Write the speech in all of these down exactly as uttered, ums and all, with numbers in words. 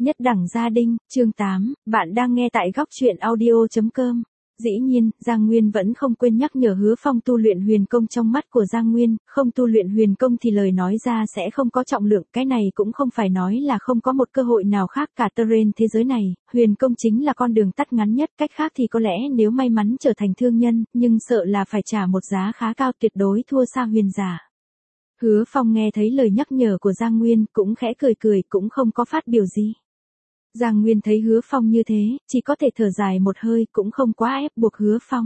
Nhất đẳng gia đình, chương tám, bạn đang nghe tại góc truyện audio chấm com. Dĩ nhiên, Giang Nguyên vẫn không quên nhắc nhở Hứa Phong tu luyện huyền công. Trong mắt của Giang Nguyên, không tu luyện huyền công thì lời nói ra sẽ không có trọng lượng. Cái này cũng không phải nói là không có một cơ hội nào khác cả terrain thế giới này. Huyền công chính là con đường tắt ngắn nhất. Cách khác thì có lẽ nếu may mắn trở thành thương nhân, nhưng sợ là phải trả một giá khá cao, tuyệt đối thua xa huyền giả. Hứa Phong nghe thấy lời nhắc nhở của Giang Nguyên, cũng khẽ cười cười, cũng không có phát biểu gì. Giang Nguyên thấy Hứa Phong như thế, chỉ có thể thở dài một hơi, cũng không quá ép buộc Hứa Phong.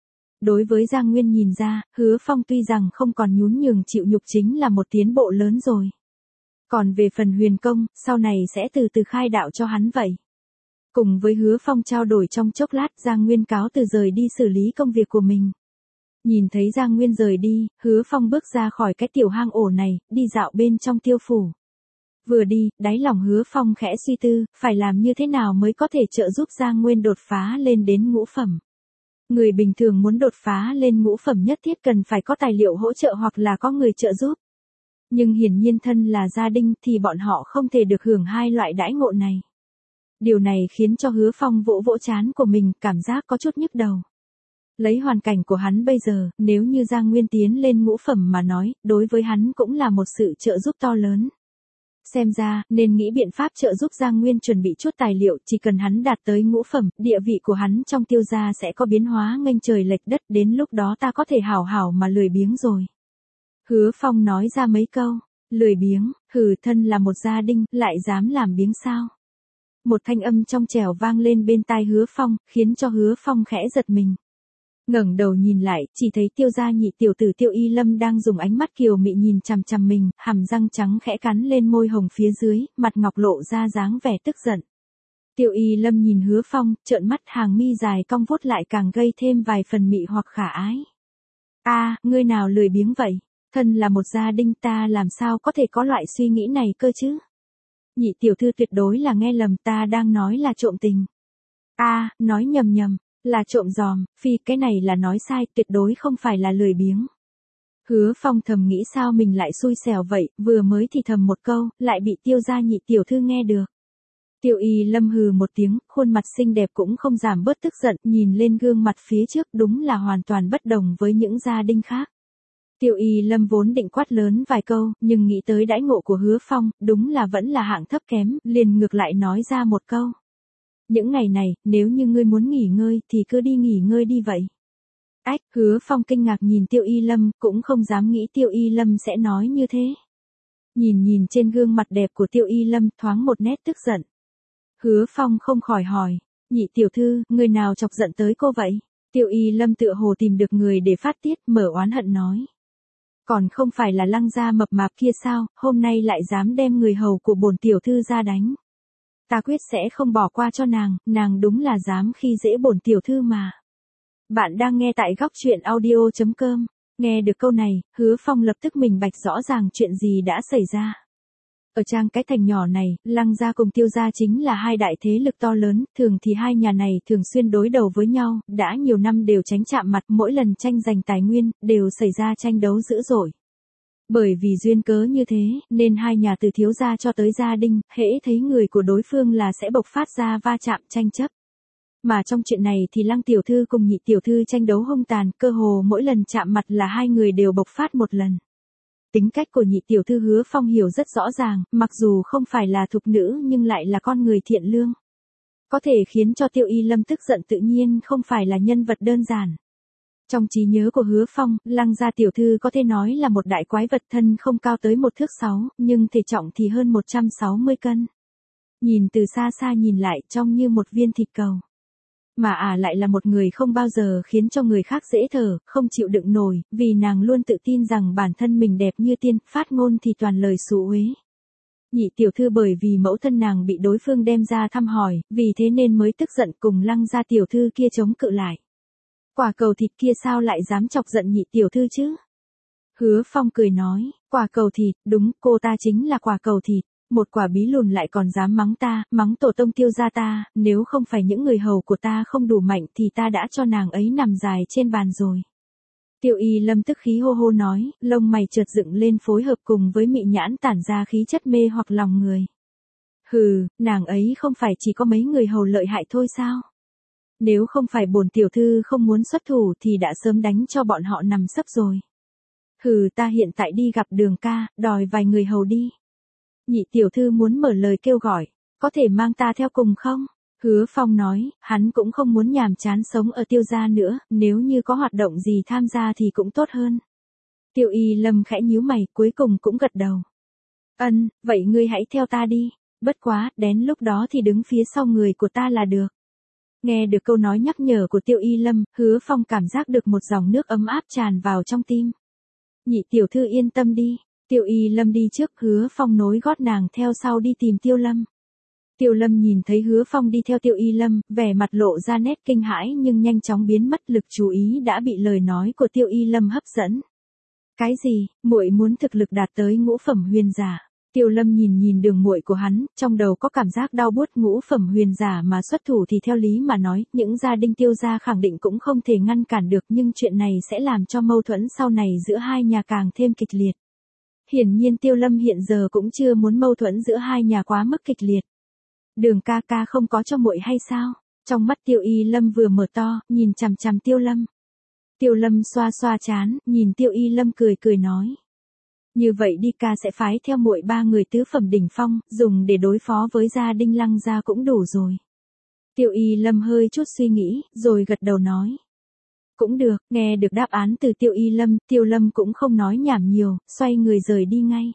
Đối với Giang Nguyên nhìn ra, Hứa Phong tuy rằng không còn nhún nhường chịu nhục chính là một tiến bộ lớn rồi. Còn về phần huyền công, sau này sẽ từ từ khai đạo cho hắn vậy. Cùng với Hứa Phong trao đổi trong chốc lát, Giang Nguyên cáo từ rời đi xử lý công việc của mình. Nhìn thấy Giang Nguyên rời đi, Hứa Phong bước ra khỏi cái tiểu hang ổ này, đi dạo bên trong tiêu phủ. Vừa đi, đáy lòng Hứa Phong khẽ suy tư, phải làm như thế nào mới có thể trợ giúp Giang Nguyên đột phá lên đến ngũ phẩm. Người bình thường muốn đột phá lên ngũ phẩm nhất thiết cần phải có tài liệu hỗ trợ hoặc là có người trợ giúp. Nhưng hiển nhiên thân là gia đình thì bọn họ không thể được hưởng hai loại đãi ngộ này. Điều này khiến cho Hứa Phong vỗ vỗ trán của mình, cảm giác có chút nhức đầu. Lấy hoàn cảnh của hắn bây giờ, nếu như Giang Nguyên tiến lên ngũ phẩm mà nói, đối với hắn cũng là một sự trợ giúp to lớn. Xem ra, nên nghĩ biện pháp trợ giúp Giang Nguyên chuẩn bị chút tài liệu, chỉ cần hắn đạt tới ngũ phẩm, địa vị của hắn trong Tiêu gia sẽ có biến hóa nghênh trời lệch đất, đến lúc đó ta có thể hảo hảo mà lười biếng rồi. Hứa Phong nói ra mấy câu, lười biếng, hừ, thân là một gia đình, lại dám làm biếng sao? Một thanh âm trong trẻo vang lên bên tai Hứa Phong, khiến cho Hứa Phong khẽ giật mình. Ngẩng đầu nhìn lại, chỉ thấy Tiêu gia nhị tiểu tử Tiêu Y Lâm đang dùng ánh mắt kiều mị nhìn chằm chằm mình, hàm răng trắng khẽ cắn lên môi hồng phía dưới, mặt ngọc lộ ra dáng vẻ tức giận. Tiêu Y Lâm nhìn Hứa Phong, trợn mắt, hàng mi dài cong vuốt lại càng gây thêm vài phần mị hoặc khả ái. A, à, ngươi nào lười biếng vậy? Thân là một gia đình ta làm sao có thể có loại suy nghĩ này cơ chứ? Nhị tiểu thư tuyệt đối là nghe lầm, ta đang nói là trộm tình. A, à, nói nhầm nhầm. Là trộm giòm, phi, cái này là nói sai, tuyệt đối không phải là lười biếng. Hứa Phong thầm nghĩ sao mình lại xui xẻo vậy, vừa mới thì thầm một câu, lại bị Tiêu gia nhị tiểu thư nghe được. Tiêu Y Lâm hừ một tiếng, khuôn mặt xinh đẹp cũng không giảm bớt tức giận, nhìn lên gương mặt phía trước đúng là hoàn toàn bất đồng với những gia đình khác. Tiêu Y Lâm vốn định quát lớn vài câu, nhưng nghĩ tới đãi ngộ của Hứa Phong, đúng là vẫn là hạng thấp kém, liền ngược lại nói ra một câu. Những ngày này, nếu như ngươi muốn nghỉ ngơi thì cứ đi nghỉ ngơi đi vậy. Ách, Hứa Phong kinh ngạc nhìn Tiêu Y Lâm, cũng không dám nghĩ Tiêu Y Lâm sẽ nói như thế. Nhìn nhìn trên gương mặt đẹp của Tiêu Y Lâm thoáng một nét tức giận. Hứa Phong không khỏi hỏi, nhị tiểu thư, người nào chọc giận tới cô vậy? Tiêu Y Lâm tựa hồ tìm được người để phát tiết, mở oán hận nói. Còn không phải là Lăng gia mập mạp kia sao, hôm nay lại dám đem người hầu của bổn tiểu thư ra đánh. Ta quyết sẽ không bỏ qua cho nàng, nàng đúng là dám khi dễ bổn tiểu thư mà. Bạn đang nghe tại góc truyện audio chấm com. Nghe được câu này, Hứa Phong lập tức minh bạch rõ ràng chuyện gì đã xảy ra. Ở trang cái thành nhỏ này, Lăng gia cùng Tiêu gia chính là hai đại thế lực to lớn, thường thì hai nhà này thường xuyên đối đầu với nhau, đã nhiều năm đều tránh chạm mặt, mỗi lần tranh giành tài nguyên, đều xảy ra tranh đấu dữ dội. Bởi vì duyên cớ như thế, nên hai nhà từ thiếu gia cho tới gia đình, hễ thấy người của đối phương là sẽ bộc phát ra va chạm tranh chấp. Mà trong chuyện này thì Lăng tiểu thư cùng nhị tiểu thư tranh đấu hung tàn, cơ hồ mỗi lần chạm mặt là hai người đều bộc phát một lần. Tính cách của nhị tiểu thư Hứa Phong hiểu rất rõ ràng, mặc dù không phải là thục nữ nhưng lại là con người thiện lương. Có thể khiến cho Tiêu Y Lâm tức giận tự nhiên không phải là nhân vật đơn giản. Trong trí nhớ của Hứa Phong, Lăng gia tiểu thư có thể nói là một đại quái vật, thân không cao tới một thước sáu, nhưng thể trọng thì hơn một trăm sáu mươi cân. Nhìn từ xa xa nhìn lại trông như một viên thịt cầu. Mà à lại là một người không bao giờ khiến cho người khác dễ thở, không chịu đựng nổi, vì nàng luôn tự tin rằng bản thân mình đẹp như tiên, phát ngôn thì toàn lời xú uế. Nhị tiểu thư bởi vì mẫu thân nàng bị đối phương đem ra thăm hỏi, vì thế nên mới tức giận cùng Lăng gia tiểu thư kia chống cự lại. Quả cầu thịt kia sao lại dám chọc giận nhị tiểu thư chứ? Hứa Phong cười nói, quả cầu thịt, đúng, cô ta chính là quả cầu thịt. Một quả bí lùn lại còn dám mắng ta, mắng tổ tông Tiêu gia ta, nếu không phải những người hầu của ta không đủ mạnh thì ta đã cho nàng ấy nằm dài trên bàn rồi. Tiêu Y Lâm tức khí hô hô nói, lông mày chợt dựng lên phối hợp cùng với mị nhãn tản ra khí chất mê hoặc lòng người. Hừ, nàng ấy không phải chỉ có mấy người hầu lợi hại thôi sao? Nếu không phải bổn tiểu thư không muốn xuất thủ thì đã sớm đánh cho bọn họ nằm sấp rồi. Hừ, ta hiện tại đi gặp Đường ca, đòi vài người hầu đi. Nhị tiểu thư muốn mở lời kêu gọi, có thể mang ta theo cùng không? Hứa Phong nói, hắn cũng không muốn nhàm chán sống ở Tiêu gia nữa, nếu như có hoạt động gì tham gia thì cũng tốt hơn. Tiêu Y Lâm khẽ nhíu mày, cuối cùng cũng gật đầu. Ân, vậy ngươi hãy theo ta đi, bất quá, đến lúc đó thì đứng phía sau người của ta là được. Nghe được câu nói nhắc nhở của Tiêu Y Lâm, Hứa Phong cảm giác được một dòng nước ấm áp tràn vào trong tim. Nhị tiểu thư yên tâm đi, Tiêu Y Lâm đi trước, Hứa Phong nối gót nàng theo sau đi tìm Tiêu Lâm. Tiêu Lâm nhìn thấy Hứa Phong đi theo Tiêu Y Lâm, vẻ mặt lộ ra nét kinh hãi nhưng nhanh chóng biến mất, lực chú ý đã bị lời nói của Tiêu Y Lâm hấp dẫn. Cái gì, muội muốn thực lực đạt tới ngũ phẩm huyền giả? Tiêu Lâm nhìn nhìn đường muội của hắn, trong đầu có cảm giác đau buốt, ngũ phẩm huyền giả mà xuất thủ thì theo lý mà nói, những gia đình Tiêu gia khẳng định cũng không thể ngăn cản được, nhưng chuyện này sẽ làm cho mâu thuẫn sau này giữa hai nhà càng thêm kịch liệt. Hiển nhiên Tiêu Lâm hiện giờ cũng chưa muốn mâu thuẫn giữa hai nhà quá mức kịch liệt. Đường ca ca không có cho muội hay sao? Trong mắt Tiêu Y Lâm vừa mở to, nhìn chằm chằm Tiêu Lâm. Tiêu Lâm xoa xoa trán, nhìn Tiêu Y Lâm cười cười nói. Như vậy đi, ca sẽ phái theo muội ba người tứ phẩm đỉnh phong, dùng để đối phó với gia Đinh Lăng gia cũng đủ rồi. Tiêu Y Lâm hơi chút suy nghĩ, rồi gật đầu nói. Cũng được, nghe được đáp án từ Tiêu Y Lâm, Tiêu Lâm cũng không nói nhảm nhiều, xoay người rời đi ngay.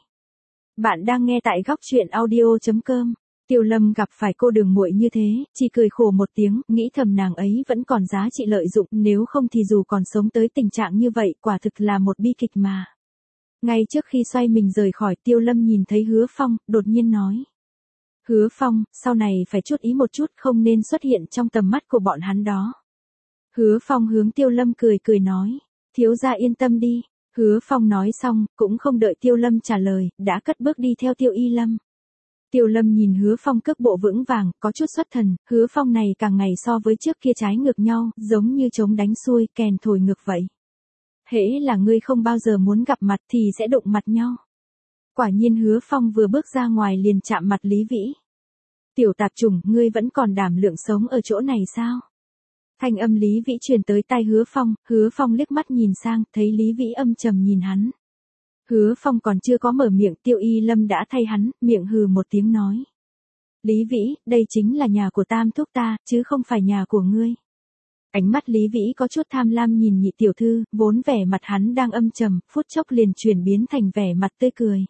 Bạn đang nghe tại góc truyện audio chấm com. Tiêu Lâm gặp phải cô đường muội như thế, chỉ cười khổ một tiếng, nghĩ thầm nàng ấy vẫn còn giá trị lợi dụng, nếu không thì dù còn sống tới tình trạng như vậy, quả thực là một bi kịch mà. Ngay trước khi xoay mình rời khỏi, Tiêu Lâm nhìn thấy Hứa Phong, đột nhiên nói. Hứa Phong, sau này phải chút ý một chút, không nên xuất hiện trong tầm mắt của bọn hắn đó. Hứa Phong hướng Tiêu Lâm cười cười nói. Thiếu gia yên tâm đi. Hứa Phong nói xong, cũng không đợi Tiêu Lâm trả lời, đã cất bước đi theo Tiêu Y Lâm. Tiêu Lâm nhìn Hứa Phong cước bộ vững vàng, có chút xuất thần, Hứa Phong này càng ngày so với trước kia trái ngược nhau, giống như trống đánh xuôi, kèn thổi ngược vậy. Hễ là ngươi không bao giờ muốn gặp mặt thì sẽ đụng mặt nhau. Quả nhiên Hứa Phong vừa bước ra ngoài liền chạm mặt Lý Vĩ. Tiểu tạp chủng, ngươi vẫn còn đảm lượng sống ở chỗ này sao? Thanh âm Lý Vĩ truyền tới tai Hứa Phong, Hứa Phong liếc mắt nhìn sang, thấy Lý Vĩ âm trầm nhìn hắn. Hứa Phong còn chưa có mở miệng, Tiêu Y Lâm đã thay hắn, miệng hừ một tiếng nói. Lý Vĩ, đây chính là nhà của Tam thúc ta, chứ không phải nhà của ngươi. Ánh mắt Lý Vĩ có chút tham lam nhìn nhị tiểu thư, vốn vẻ mặt hắn đang âm trầm, phút chốc liền chuyển biến thành vẻ mặt tươi cười.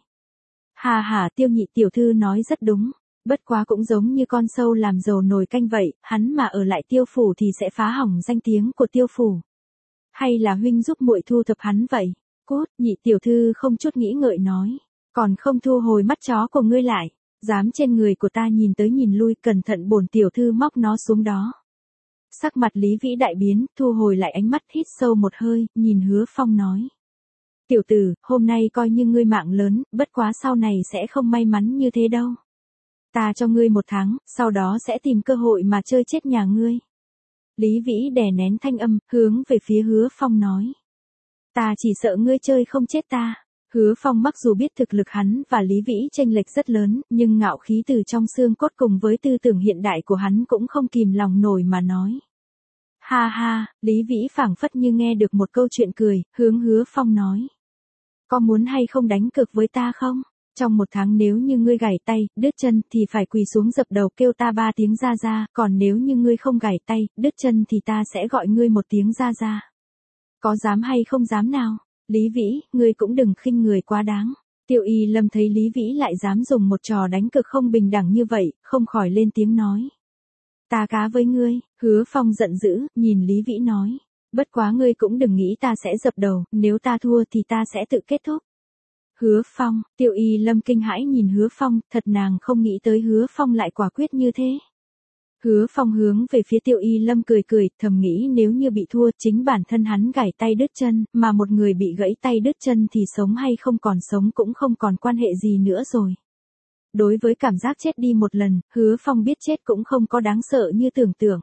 Hà hà, Tiêu nhị tiểu thư nói rất đúng, bất quá cũng giống như con sâu làm dầu nồi canh vậy, hắn mà ở lại Tiêu phủ thì sẽ phá hỏng danh tiếng của Tiêu phủ. Hay là huynh giúp muội thu thập hắn vậy? Cốt, nhị tiểu thư không chút nghĩ ngợi nói, còn không thu hồi mắt chó của ngươi lại, dám trên người của ta nhìn tới nhìn lui, cẩn thận bổn tiểu thư móc nó xuống đó. Sắc mặt Lý Vĩ đại biến, thu hồi lại ánh mắt, hít sâu một hơi, nhìn Hứa Phong nói. Tiểu tử, hôm nay coi như ngươi mạng lớn, bất quá sau này sẽ không may mắn như thế đâu. Ta cho ngươi một tháng, sau đó sẽ tìm cơ hội mà chơi chết nhà ngươi. Lý Vĩ đè nén thanh âm, hướng về phía Hứa Phong nói. Ta chỉ sợ ngươi chơi không chết ta. Hứa Phong mặc dù biết thực lực hắn và Lý Vĩ chênh lệch rất lớn, nhưng ngạo khí từ trong xương cốt cùng với tư tưởng hiện đại của hắn cũng không kìm lòng nổi mà nói. Ha ha, Lý Vĩ phảng phất như nghe được một câu chuyện cười, hướng Hứa Phong nói. Có muốn hay không đánh cược với ta không? Trong một tháng nếu như ngươi gãy tay, đứt chân thì phải quỳ xuống dập đầu kêu ta ba tiếng ra ra, còn nếu như ngươi không gãy tay, đứt chân thì ta sẽ gọi ngươi một tiếng ra ra. Có dám hay không dám nào? Lý Vĩ, ngươi cũng đừng khinh người quá đáng. Tiêu Y Lâm thấy Lý Vĩ lại dám dùng một trò đánh cược không bình đẳng như vậy, không khỏi lên tiếng nói. Ta cá với ngươi. Hứa Phong giận dữ, nhìn Lý Vĩ nói. Bất quá ngươi cũng đừng nghĩ ta sẽ dập đầu, nếu ta thua thì ta sẽ tự kết thúc. Hứa Phong, Tiêu Y Lâm kinh hãi nhìn Hứa Phong, thật nàng không nghĩ tới Hứa Phong lại quả quyết như thế. Hứa Phong hướng về phía Tiêu Y Lâm cười cười, thầm nghĩ nếu như bị thua chính bản thân hắn gãy tay đứt chân, mà một người bị gãy tay đứt chân thì sống hay không còn sống cũng không còn quan hệ gì nữa rồi. Đối với cảm giác chết đi một lần, Hứa Phong biết chết cũng không có đáng sợ như tưởng tượng.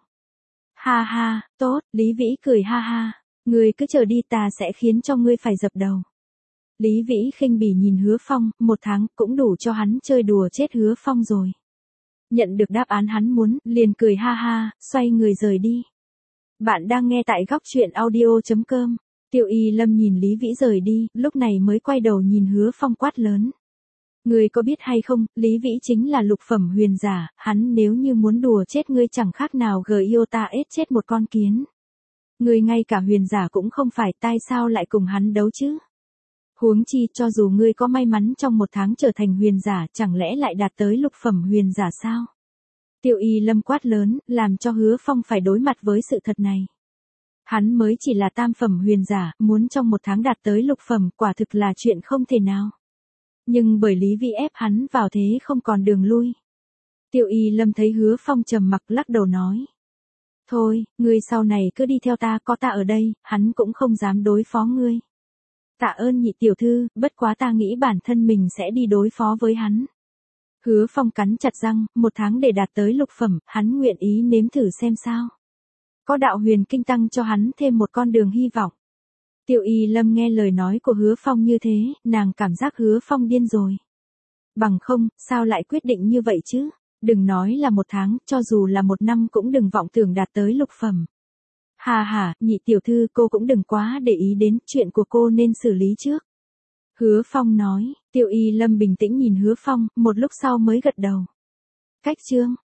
Ha ha, tốt, Lý Vĩ cười ha ha, ngươi cứ chờ đi, ta sẽ khiến cho ngươi phải dập đầu. Lý Vĩ khinh bỉ nhìn Hứa Phong, một tháng cũng đủ cho hắn chơi đùa chết Hứa Phong rồi. Nhận được đáp án hắn muốn, liền cười ha ha, xoay người rời đi. Bạn đang nghe tại góc chuyện audio chấm com. Tiêu Y Lâm nhìn Lý Vĩ rời đi, lúc này mới quay đầu nhìn Hứa Phong quát lớn. Ngươi có biết hay không, Lý Vĩ chính là lục phẩm huyền giả, hắn nếu như muốn đùa chết ngươi chẳng khác nào gờ yêu ta ết chết một con kiến. Ngươi ngay cả huyền giả cũng không phải, tại sao lại cùng hắn đấu chứ? Huống chi cho dù ngươi có may mắn trong một tháng trở thành huyền giả, chẳng lẽ lại đạt tới lục phẩm huyền giả sao? Tiêu Y Lâm quát lớn, làm cho Hứa Phong phải đối mặt với sự thật này. Hắn mới chỉ là tam phẩm huyền giả, muốn trong một tháng đạt tới lục phẩm, quả thực là chuyện không thể nào. Nhưng bởi Lý Vĩ ép hắn vào thế không còn đường lui. Tiêu Y Lâm thấy Hứa Phong trầm mặc lắc đầu nói. Thôi, ngươi sau này cứ đi theo ta, có ta ở đây, hắn cũng không dám đối phó ngươi. Tạ ơn nhị tiểu thư, bất quá ta nghĩ bản thân mình sẽ đi đối phó với hắn. Hứa Phong cắn chặt răng, một tháng để đạt tới lục phẩm, hắn nguyện ý nếm thử xem sao. Có đạo huyền kinh tăng cho hắn thêm một con đường hy vọng. Tiêu Y Lâm nghe lời nói của Hứa Phong như thế, nàng cảm giác Hứa Phong điên rồi. Bằng không, sao lại quyết định như vậy chứ? Đừng nói là một tháng, cho dù là một năm cũng đừng vọng tưởng đạt tới lục phẩm. Hà hà, nhị tiểu thư, cô cũng đừng quá để ý đến, chuyện của cô nên xử lý trước. Hứa Phong nói. Tiêu Y Lâm bình tĩnh nhìn Hứa Phong, một lúc sau mới gật đầu. Cách chương.